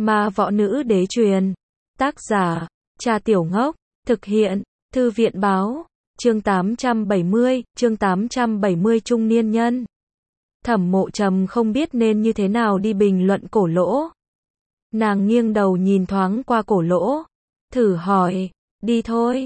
Ma võ nữ đế truyền. Tác giả, Trà Tiểu Ngốc. Thực hiện, Thư viện báo. Chương 870 trung niên nhân. Thẩm Mộ Trầm không biết nên như thế nào đi bình luận Cổ Lỗ. Nàng nghiêng đầu nhìn thoáng qua Cổ Lỗ, thử hỏi, đi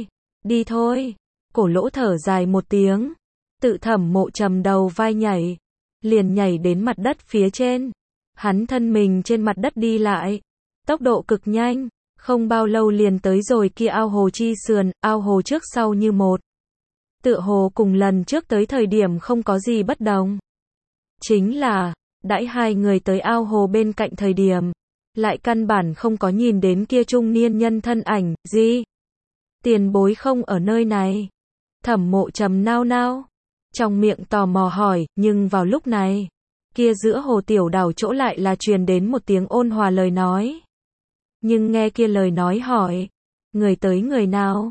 thôi. Cổ Lỗ thở dài một tiếng, tự Thẩm Mộ Trầm đầu vai nhảy, liền nhảy đến mặt đất phía trên. Hắn thân mình trên mặt đất đi lại, tốc độ cực nhanh, không bao lâu liền tới rồi kia ao hồ chi sườn, ao hồ trước sau như một. Tựa hồ cùng lần trước tới thời điểm không có gì bất đồng. Chính là, đãi hai người tới ao hồ bên cạnh thời điểm, lại căn bản không có nhìn đến kia trung niên nhân thân ảnh, gì? Tiền bối không ở nơi này. Thẩm Mộ Trầm nao nao, trong miệng tò mò hỏi, nhưng vào lúc này, kia giữa hồ tiểu đảo chỗ lại là truyền đến một tiếng ôn hòa lời nói. Nhưng nghe kia lời nói hỏi, người tới người nào?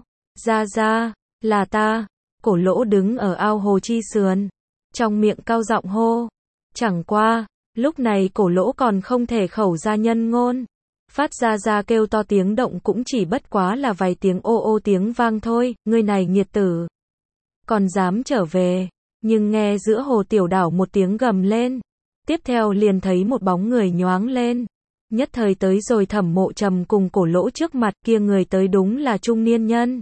Ra, là ta. Cổ Lỗ đứng ở ao hồ chi sườn, trong miệng cao giọng hô. Chẳng qua, lúc này Cổ Lỗ còn không thể khẩu ra nhân ngôn. Phát ra kêu to tiếng động cũng chỉ bất quá là vài tiếng ô ô tiếng vang thôi, ngươi này nghiệt tử. Còn dám trở về, nhưng nghe giữa hồ tiểu đảo một tiếng gầm lên. Tiếp theo liền thấy một bóng người nhoáng lên. Nhất thời tới rồi Thẩm Mộ Trầm cùng Cổ Lỗ trước mặt, kia người tới đúng là trung niên nhân.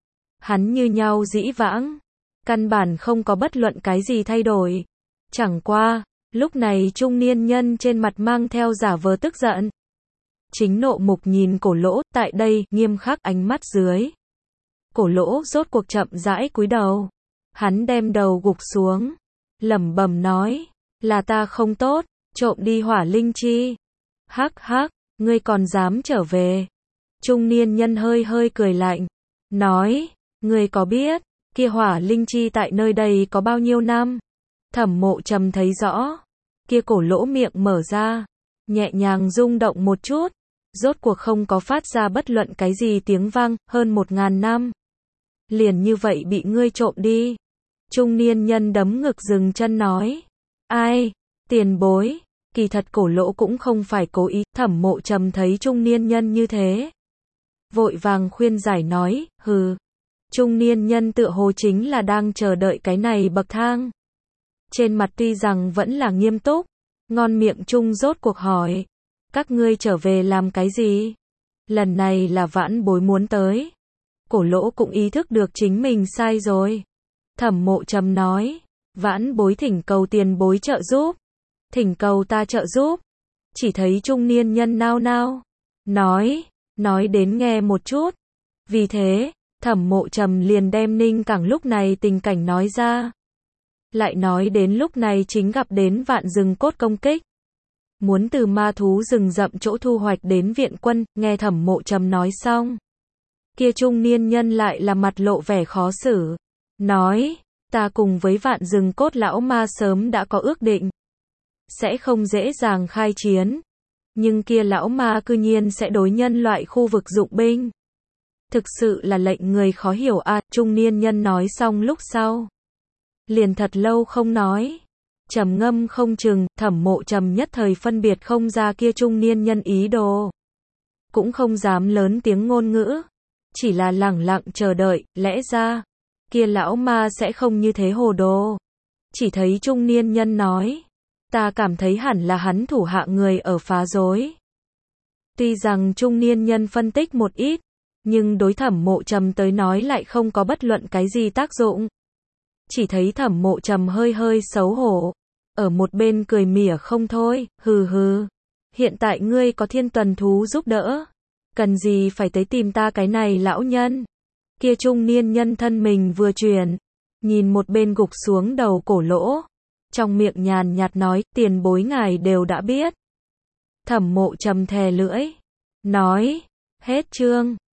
Hắn như nhau dĩ vãng, căn bản không có bất luận cái gì thay đổi. Chẳng qua, lúc này trung niên nhân trên mặt mang theo giả vờ tức giận. Chính nộ mục nhìn Cổ Lỗ, tại đây, nghiêm khắc ánh mắt dưới. Cổ Lỗ rốt cuộc chậm rãi cúi đầu. Hắn đem đầu gục xuống, lẩm bẩm nói, là ta không tốt, trộm đi hỏa linh chi. Hắc, ngươi còn dám trở về. Trung niên nhân hơi cười lạnh, nói, ngươi có biết, kia hỏa linh chi tại nơi đây có bao nhiêu năm? Thẩm Mộ Trầm thấy rõ, kia Cổ Lỗ miệng mở ra, nhẹ nhàng rung động một chút, rốt cuộc không có phát ra bất luận cái gì tiếng vang, hơn 1000 năm. Liền như vậy bị ngươi trộm đi. Trung niên nhân đấm ngực dừng chân nói, ai, tiền bối. Kỳ thật Cổ Lỗ cũng không phải cố ý. Thẩm Mộ Trầm thấy trung niên nhân như thế, vội vàng khuyên giải nói, hừ. Trung niên nhân tựa hồ chính là đang chờ đợi cái này bậc thang. Trên mặt tuy rằng vẫn là nghiêm túc, ngon miệng chung rốt cuộc hỏi, các ngươi trở về làm cái gì? Lần này là vãn bối muốn tới. Cổ Lỗ cũng ý thức được chính mình sai rồi. Thẩm Mộ Trầm nói, vãn bối thỉnh cầu tiền bối trợ giúp. Thỉnh cầu ta trợ giúp. Chỉ thấy trung niên nhân nao nao, nói đến nghe một chút. Vì thế, Thẩm Mộ Trầm liền đem Ninh Cảng lúc này tình cảnh nói ra. Lại nói đến lúc này chính gặp đến vạn rừng cốt công kích. Muốn từ ma thú rừng rậm chỗ thu hoạch đến viện quân, nghe Thẩm Mộ Trầm nói xong. Kia trung niên nhân lại là mặt lộ vẻ khó xử. Nói, ta cùng với vạn rừng cốt lão ma sớm đã có ước định. Sẽ không dễ dàng khai chiến. Nhưng kia lão ma cư nhiên sẽ đối nhân loại khu vực dụng binh. Thực sự là lệnh người khó hiểu a. Trung niên nhân nói xong lúc sau, liền thật lâu không nói, trầm ngâm không chừng. Thẩm Mộ Trầm nhất thời phân biệt không ra kia trung niên nhân ý đồ, cũng không dám lớn tiếng ngôn ngữ, chỉ là lẳng lặng chờ đợi. Lẽ ra, kia lão ma sẽ không như thế hồ đồ. Chỉ thấy trung niên nhân nói, ta cảm thấy hẳn là hắn thủ hạ người ở phá rối. Tuy rằng trung niên nhân phân tích một ít, nhưng đối Thẩm Mộ Trầm tới nói lại không có bất luận cái gì tác dụng. Chỉ thấy Thẩm Mộ Trầm hơi xấu hổ, ở một bên cười mỉa không thôi, hừ. Hiện tại ngươi có thiên tuần thú giúp đỡ, cần gì phải tới tìm ta cái này lão nhân. Kia trung niên nhân thân mình vừa chuyển, nhìn một bên gục xuống đầu Cổ Lỗ, trong miệng nhàn nhạt nói, tiền bối ngài đều đã biết. Thẩm Mộ Trầm thè lưỡi, nói, hết chương.